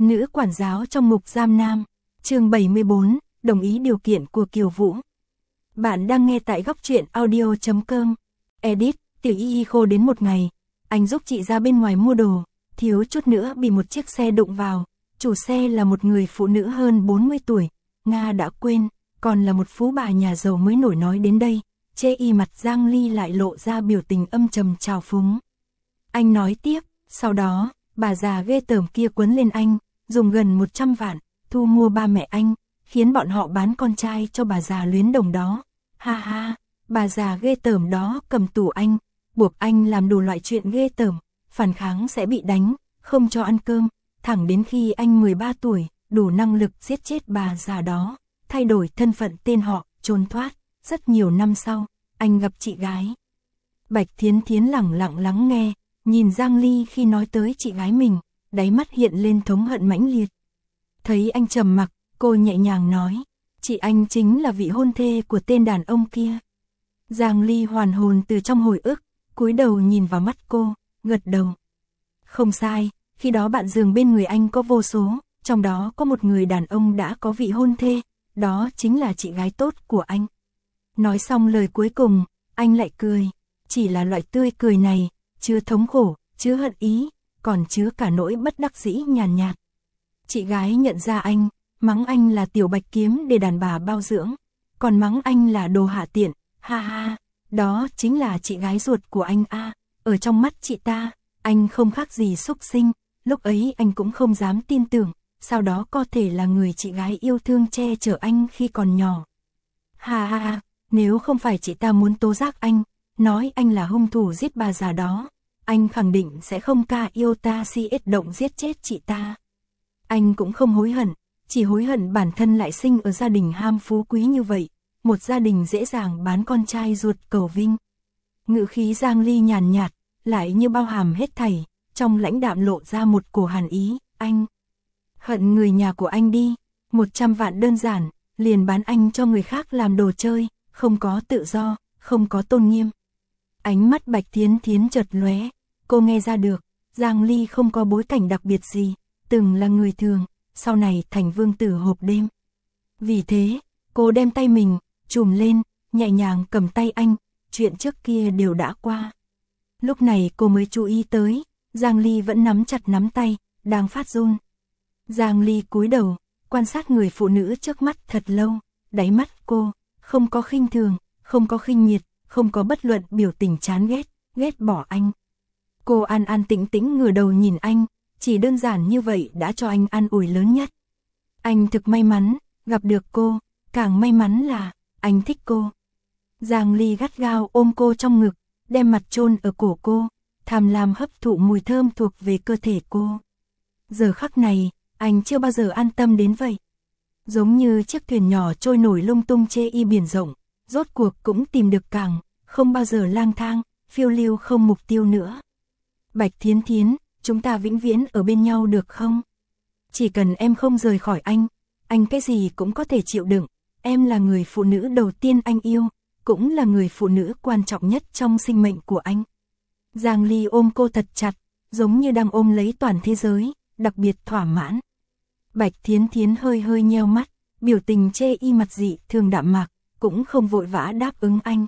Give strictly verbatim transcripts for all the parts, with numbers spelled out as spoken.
Nữ quản giáo trong ngục giam nam, chương bảy mươi bốn, đồng ý điều kiện của Kiều Vũ. Bạn đang nghe tại góc truyện audio chấm com. Edit, Tiểu Y Y khô đến một ngày, anh giúp chị ra bên ngoài mua đồ, thiếu chút nữa bị một chiếc xe đụng vào. Chủ xe là một người phụ nữ hơn bốn mươi tuổi, Nga đã quên, còn là một phú bà nhà giàu mới nổi. Nói đến đây, chê y mặt Giang Ly lại lộ ra biểu tình âm trầm trào phúng. Anh nói tiếp, sau đó, bà già ghê tởm kia quấn lên anh, dùng gần một trăm vạn, thu mua ba mẹ anh, khiến bọn họ bán con trai cho bà già luyến đồng đó. Ha ha, bà già ghê tởm đó cầm tù anh, buộc anh làm đủ loại chuyện ghê tởm, phản kháng sẽ bị đánh, không cho ăn cơm, thẳng đến khi anh mười ba tuổi, đủ năng lực giết chết bà già đó, thay đổi thân phận tên họ, trốn thoát. Rất nhiều năm sau, anh gặp chị gái. Bạch Thiến Thiến lẳng lặng lắng nghe, nhìn Giang Ly khi nói tới chị gái mình, đáy mắt hiện lên thống hận mãnh liệt. Thấy anh trầm mặc, cô nhẹ nhàng nói, chị anh chính là vị hôn thê của tên đàn ông kia. Giang Ly hoàn hồn từ trong hồi ức, cúi đầu nhìn vào mắt cô, gật đầu. Không sai, khi đó bạn giường bên người anh có vô số, trong đó có một người đàn ông đã có vị hôn thê, đó chính là chị gái tốt của anh. Nói xong lời cuối cùng, anh lại cười, chỉ là loại tươi cười này, chứa thống khổ, chứa hận ý, còn chứa cả nỗi bất đắc dĩ nhàn nhạt, nhạt. Chị gái nhận ra anh, mắng anh là tiểu bạch kiếm để đàn bà bao dưỡng, còn mắng anh là đồ hạ tiện, ha ha, đó chính là chị gái ruột của anh a. À, ở trong mắt chị ta, anh không khác gì xúc sinh, lúc ấy anh cũng không dám tin tưởng, sau đó có thể là người chị gái yêu thương che chở anh khi còn nhỏ. Ha ha ha, nếu không phải chị ta muốn tố giác anh, nói anh là hung thủ giết bà già đó, anh khẳng định sẽ không ca yêu ta si ết động giết chết chị ta. Anh cũng không hối hận, chỉ hối hận bản thân lại sinh ở gia đình ham phú quý như vậy, một gia đình dễ dàng bán con trai ruột cầu vinh. Ngữ khí Giang Ly nhàn nhạt, lại như bao hàm hết thảy, trong lãnh đạm lộ ra một cổ hàn ý, anh hận người nhà của anh đi, một trăm vạn đơn giản, liền bán anh cho người khác làm đồ chơi, không có tự do, không có tôn nghiêm. Ánh mắt Bạch Thiến Thiến chợt lóe, cô nghe ra được, Giang Ly không có bối cảnh đặc biệt gì, từng là người thường, sau này thành vương tử hộp đêm. Vì thế, cô đem tay mình, chùm lên, nhẹ nhàng cầm tay anh, chuyện trước kia đều đã qua. Lúc này cô mới chú ý tới, Giang Ly vẫn nắm chặt nắm tay, đang phát run. Giang Ly cúi đầu, quan sát người phụ nữ trước mắt thật lâu, đáy mắt cô, không có khinh thường, không có khinh miệt, không có bất luận biểu tình chán ghét, ghét bỏ anh. Cô an an tĩnh tĩnh ngửa đầu nhìn anh, chỉ đơn giản như vậy đã cho anh an ủi lớn nhất. Anh thực may mắn, gặp được cô, càng may mắn là, anh thích cô. Giang Ly gắt gao ôm cô trong ngực, đem mặt chôn ở cổ cô, tham lam hấp thụ mùi thơm thuộc về cơ thể cô. Giờ khắc này, anh chưa bao giờ an tâm đến vậy. Giống như chiếc thuyền nhỏ trôi nổi lung tung trên biển rộng, rốt cuộc cũng tìm được cảng, không bao giờ lang thang, phiêu lưu không mục tiêu nữa. Bạch Thiến Thiến, chúng ta vĩnh viễn ở bên nhau được không? Chỉ cần em không rời khỏi anh, anh cái gì cũng có thể chịu đựng, em là người phụ nữ đầu tiên anh yêu, cũng là người phụ nữ quan trọng nhất trong sinh mệnh của anh. Giang Ly ôm cô thật chặt, giống như đang ôm lấy toàn thế giới, đặc biệt thỏa mãn. Bạch Thiến Thiến hơi hơi nheo mắt, biểu tình chê y mặt dị thường đạm mạc, cũng không vội vã đáp ứng anh.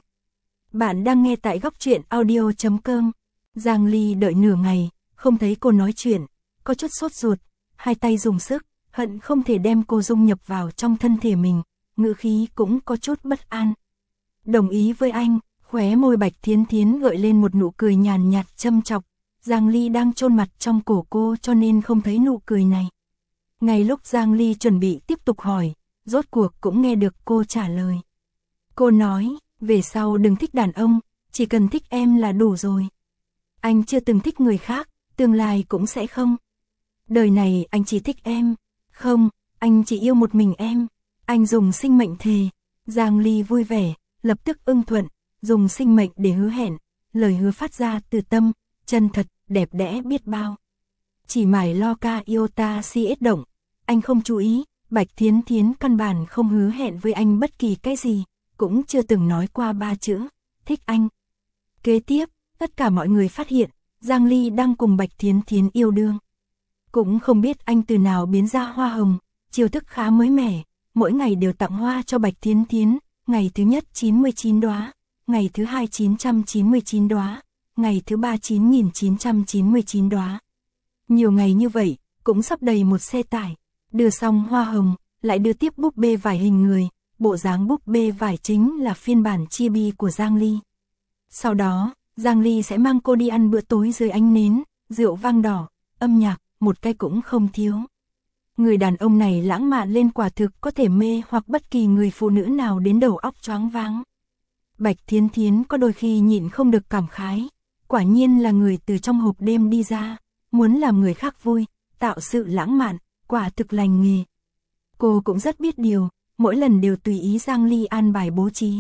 Bạn đang nghe tại góc truyện audio chấm com. Giang Ly đợi nửa ngày, không thấy cô nói chuyện, có chút sốt ruột, hai tay dùng sức, hận không thể đem cô dung nhập vào trong thân thể mình, ngữ khí cũng có chút bất an. Đồng ý với anh, khóe môi Bạch Thiến Thiến gợi lên một nụ cười nhàn nhạt châm chọc, Giang Ly đang chôn mặt trong cổ cô cho nên không thấy nụ cười này. Ngay lúc Giang Ly chuẩn bị tiếp tục hỏi, rốt cuộc cũng nghe được cô trả lời. Cô nói, về sau đừng thích đàn ông, chỉ cần thích em là đủ rồi. Anh chưa từng thích người khác, tương lai cũng sẽ không. Đời này anh chỉ thích em. Không, anh chỉ yêu một mình em. Anh dùng sinh mệnh thề. Giang Ly vui vẻ, lập tức ưng thuận, dùng sinh mệnh để hứa hẹn. Lời hứa phát ra từ tâm, chân thật, đẹp đẽ biết bao. Chỉ mải lo ca yêu ta si ết động. Anh không chú ý, Bạch Thiến Thiến căn bản không hứa hẹn với anh bất kỳ cái gì, cũng chưa từng nói qua ba chữ, thích anh. Kế tiếp, tất cả mọi người phát hiện, Giang Ly đang cùng Bạch Thiến Thiến yêu đương. Cũng không biết anh từ nào biến ra hoa hồng, chiêu thức khá mới mẻ, mỗi ngày đều tặng hoa cho Bạch Thiến Thiến, ngày thứ nhất chín mươi chín đóa, ngày thứ hai chín trăm chín mươi chín đóa, ngày thứ ba chín nghìn chín trăm chín mươi chín đóa. Nhiều ngày như vậy, cũng sắp đầy một xe tải, đưa xong hoa hồng, lại đưa tiếp búp bê vải hình người, bộ dáng búp bê vải chính là phiên bản chibi của Giang Ly. Sau đó, Giang Ly sẽ mang cô đi ăn bữa tối dưới ánh nến, rượu vang đỏ, âm nhạc, một cái cũng không thiếu. Người đàn ông này lãng mạn lên quả thực có thể mê hoặc bất kỳ người phụ nữ nào đến đầu óc choáng váng. Bạch Thiến Thiến có đôi khi nhịn không được cảm khái, quả nhiên là người từ trong hộp đêm đi ra, muốn làm người khác vui, tạo sự lãng mạn, quả thực lành nghề. Cô cũng rất biết điều, mỗi lần đều tùy ý Giang Ly an bài bố trí.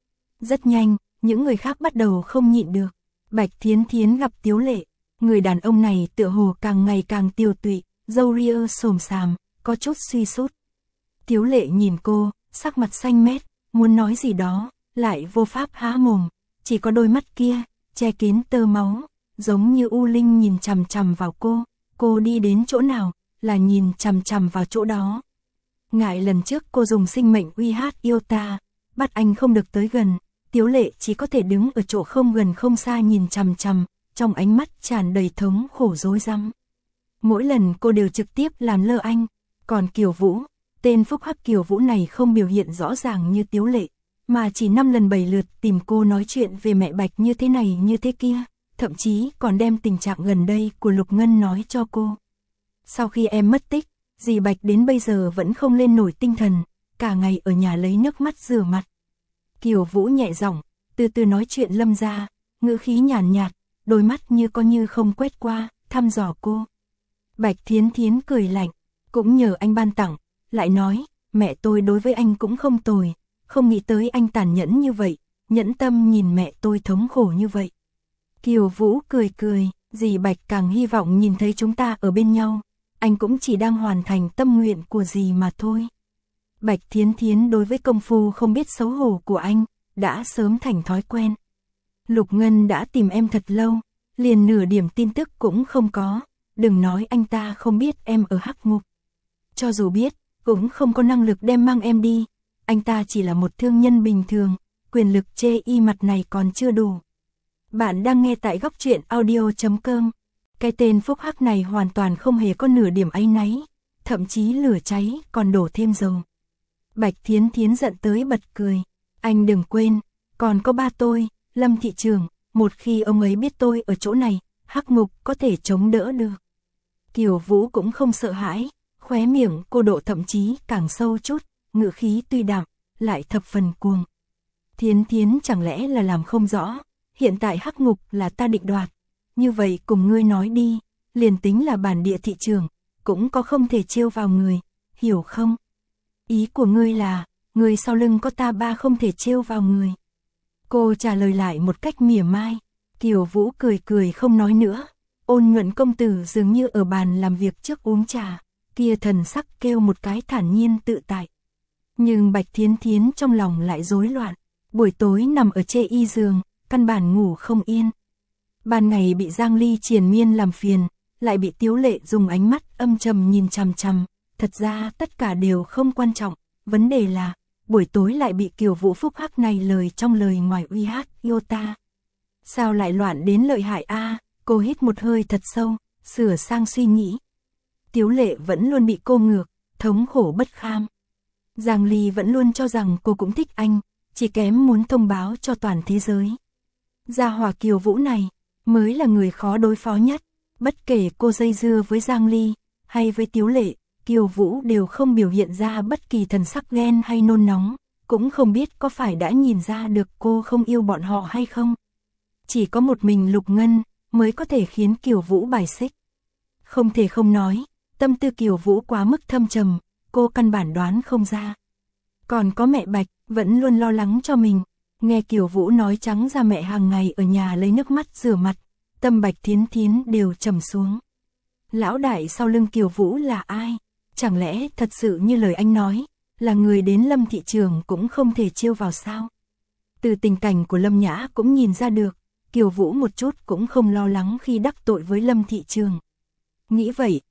Rất nhanh, những người khác bắt đầu không nhịn được. Bạch Thiến Thiến gặp Tiếu Lệ, người đàn ông này tựa hồ càng ngày càng tiều tụy, râu ria xồm xàm, có chút suy sút. Tiếu Lệ nhìn cô, sắc mặt xanh mét, muốn nói gì đó, lại vô pháp há mồm, chỉ có đôi mắt kia, che kín tơ máu, giống như u linh nhìn chằm chằm vào cô, cô đi đến chỗ nào, là nhìn chằm chằm vào chỗ đó. Ngại lần trước cô dùng sinh mệnh uy hát yêu ta, bắt anh không được tới gần, Tiếu Lệ chỉ có thể đứng ở chỗ không gần không xa nhìn chằm chằm, trong ánh mắt tràn đầy thống khổ rối rắm. Mỗi lần cô đều trực tiếp làm lơ anh, còn Kiều Vũ, tên phúc hắc Kiều Vũ này không biểu hiện rõ ràng như Tiếu Lệ, mà chỉ năm lần bảy lượt tìm cô nói chuyện về mẹ Bạch như thế này như thế kia, thậm chí còn đem tình trạng gần đây của Lục Ngân nói cho cô. Sau khi em mất tích, dì Bạch đến bây giờ vẫn không lên nổi tinh thần, cả ngày ở nhà lấy nước mắt rửa mặt. Kiều Vũ nhẹ giọng, từ từ nói chuyện Lâm ra, ngữ khí nhàn nhạt, đôi mắt như có như không quét qua, thăm dò cô. Bạch Thiến Thiến cười lạnh, cũng nhờ anh ban tặng, lại nói, mẹ tôi đối với anh cũng không tồi, không nghĩ tới anh tàn nhẫn như vậy, nhẫn tâm nhìn mẹ tôi thống khổ như vậy. Kiều Vũ cười cười, dì Bạch càng hy vọng nhìn thấy chúng ta ở bên nhau, anh cũng chỉ đang hoàn thành tâm nguyện của dì mà thôi. Bạch Thiến Thiến đối với công phu không biết xấu hổ của anh, đã sớm thành thói quen. Lục Ngân đã tìm em thật lâu, liền nửa điểm tin tức cũng không có, đừng nói anh ta không biết em ở hắc ngục. Cho dù biết, cũng không có năng lực đem mang em đi, anh ta chỉ là một thương nhân bình thường, quyền lực chê y mặt này còn chưa đủ. Bạn đang nghe tại góc truyện audio chấm com. Cái tên phúc hắc này hoàn toàn không hề có nửa điểm áy náy, thậm chí lửa cháy còn đổ thêm dầu. Bạch Thiến Thiến giận tới bật cười, anh đừng quên, còn có ba tôi, Lâm thị trưởng, một khi ông ấy biết tôi ở chỗ này, hắc ngục có thể chống đỡ được. Kiều Vũ cũng không sợ hãi, khóe miệng cô độ thậm chí càng sâu chút, ngữ khí tuy đạm, lại thập phần cuồng. Thiến Thiến chẳng lẽ là làm không rõ, hiện tại hắc ngục là ta định đoạt, như vậy cùng ngươi nói đi, liền tính là bản địa thị trường, cũng có không thể trêu vào người, hiểu không? Ý của ngươi là, người sau lưng có ta ba không thể trêu vào người. Cô trả lời lại một cách mỉa mai, Kiều Vũ cười cười không nói nữa, Ôn Nhuận công tử dường như ở bàn làm việc trước uống trà, kia thần sắc kêu một cái thản nhiên tự tại. Nhưng Bạch Thiến Thiến trong lòng lại rối loạn, buổi tối nằm ở chê y giường, căn bản ngủ không yên. Ban ngày bị Giang Ly triền miên làm phiền, lại bị Tiếu Lệ dùng ánh mắt âm trầm nhìn chằm chằm, thật ra tất cả đều không quan trọng, vấn đề là, buổi tối lại bị Kiều Vũ phúc hắc này lời trong lời ngoài uy hát yêu ta. Sao lại loạn đến lợi hại a? Cô hít một hơi thật sâu, sửa sang suy nghĩ. Tiếu Lệ vẫn luôn bị cô ngược, thống khổ bất kham. Giang Ly vẫn luôn cho rằng cô cũng thích anh, chỉ kém muốn thông báo cho toàn thế giới. Gia hỏa Kiều Vũ này, mới là người khó đối phó nhất, bất kể cô dây dưa với Giang Ly, hay với Tiếu Lệ, Kiều Vũ đều không biểu hiện ra bất kỳ thần sắc ghen hay nôn nóng, cũng không biết có phải đã nhìn ra được cô không yêu bọn họ hay không. Chỉ có một mình Lục Ngân, mới có thể khiến Kiều Vũ bài xích. Không thể không nói, tâm tư Kiều Vũ quá mức thâm trầm, cô căn bản đoán không ra. Còn có mẹ Bạch, vẫn luôn lo lắng cho mình, nghe Kiều Vũ nói trắng ra mẹ hàng ngày ở nhà lấy nước mắt rửa mặt, tâm Bạch Thiến Thiến đều trầm xuống. Lão đại sau lưng Kiều Vũ là ai? Chẳng lẽ thật sự như lời anh nói, là người đến Lâm thị trường cũng không thể chiêu vào sao? Từ tình cảnh của Lâm Nhã cũng nhìn ra được, Kiều Vũ một chút cũng không lo lắng khi đắc tội với Lâm thị trường. Nghĩ vậy,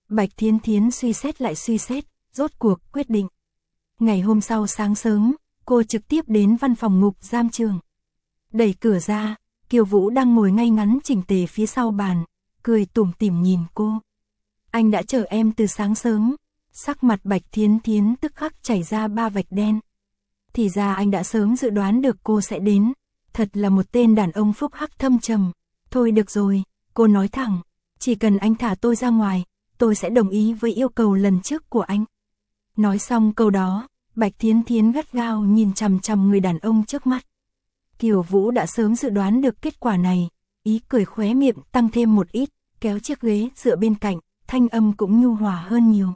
Bạch Thiến Thiến suy xét lại suy xét, rốt cuộc quyết định. Ngày hôm sau sáng sớm, cô trực tiếp đến văn phòng ngục giam trường. Đẩy cửa ra, Kiều Vũ đang ngồi ngay ngắn chỉnh tề phía sau bàn, cười tủm tỉm nhìn cô. Anh đã chờ em từ sáng sớm. Sắc mặt Bạch Thiến Thiến tức khắc chảy ra ba vạch đen. Thì ra anh đã sớm dự đoán được cô sẽ đến. Thật là một tên đàn ông phúc hắc thâm trầm. Thôi được rồi, cô nói thẳng. Chỉ cần anh thả tôi ra ngoài, tôi sẽ đồng ý với yêu cầu lần trước của anh. Nói xong câu đó, Bạch Thiến Thiến gắt gao nhìn chằm chằm người đàn ông trước mắt. Kiều Vũ đã sớm dự đoán được kết quả này, ý cười khóe miệng tăng thêm một ít, kéo chiếc ghế dựa bên cạnh, thanh âm cũng nhu hòa hơn nhiều.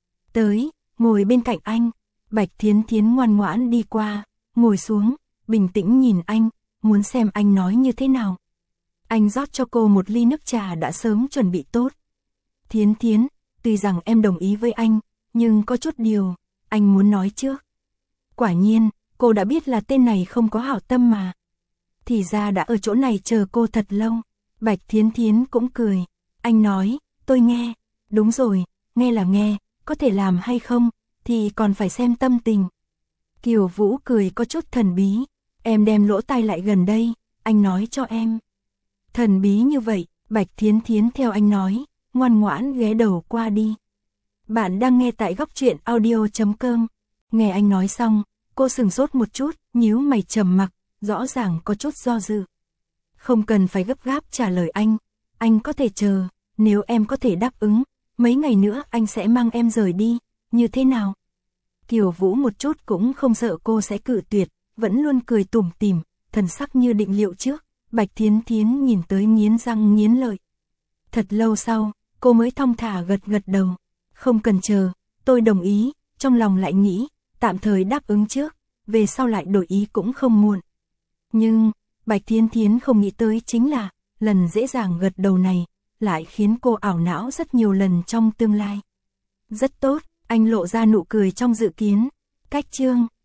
Tới, ngồi bên cạnh anh. Bạch Thiến Thiến ngoan ngoãn đi qua, ngồi xuống, bình tĩnh nhìn anh, muốn xem anh nói như thế nào. Anh rót cho cô một ly nước trà đã sớm chuẩn bị tốt. Thiến Thiến, tuy rằng em đồng ý với anh, nhưng có chút điều, anh muốn nói trước. Quả nhiên, cô đã biết là tên này không có hảo tâm mà. Thì ra đã ở chỗ này chờ cô thật lâu. Bạch Thiến Thiến cũng cười. Anh nói, tôi nghe. Đúng rồi, nghe là nghe, có thể làm hay không, thì còn phải xem tâm tình. Kiều Vũ cười có chút thần bí. Em đem lỗ tai lại gần đây, anh nói cho em. Thần bí như vậy, Bạch Thiến Thiến theo anh nói, ngoan ngoãn ghé đầu qua đi. Bạn đang nghe tại góc truyện audio chấm com. Nghe anh nói xong, cô sừng sốt một chút, nhíu mày trầm mặc, rõ ràng có chút do dự. Không cần phải gấp gáp trả lời anh, anh có thể chờ, nếu em có thể đáp ứng, mấy ngày nữa anh sẽ mang em rời đi, như thế nào? Kiều Vũ một chút cũng không sợ cô sẽ cự tuyệt, vẫn luôn cười tủm tỉm, thần sắc như định liệu trước. Bạch Thiến Thiến nhìn tới nghiến răng nghiến lợi. Thật lâu sau, cô mới thong thả gật gật đầu. Không cần chờ, tôi đồng ý, trong lòng lại nghĩ, tạm thời đáp ứng trước, về sau lại đổi ý cũng không muộn. Nhưng, Bạch Thiến Thiến không nghĩ tới chính là, lần dễ dàng gật đầu này, lại khiến cô ảo não rất nhiều lần trong tương lai. Rất tốt, anh lộ ra nụ cười trong dự kiến. Cách chương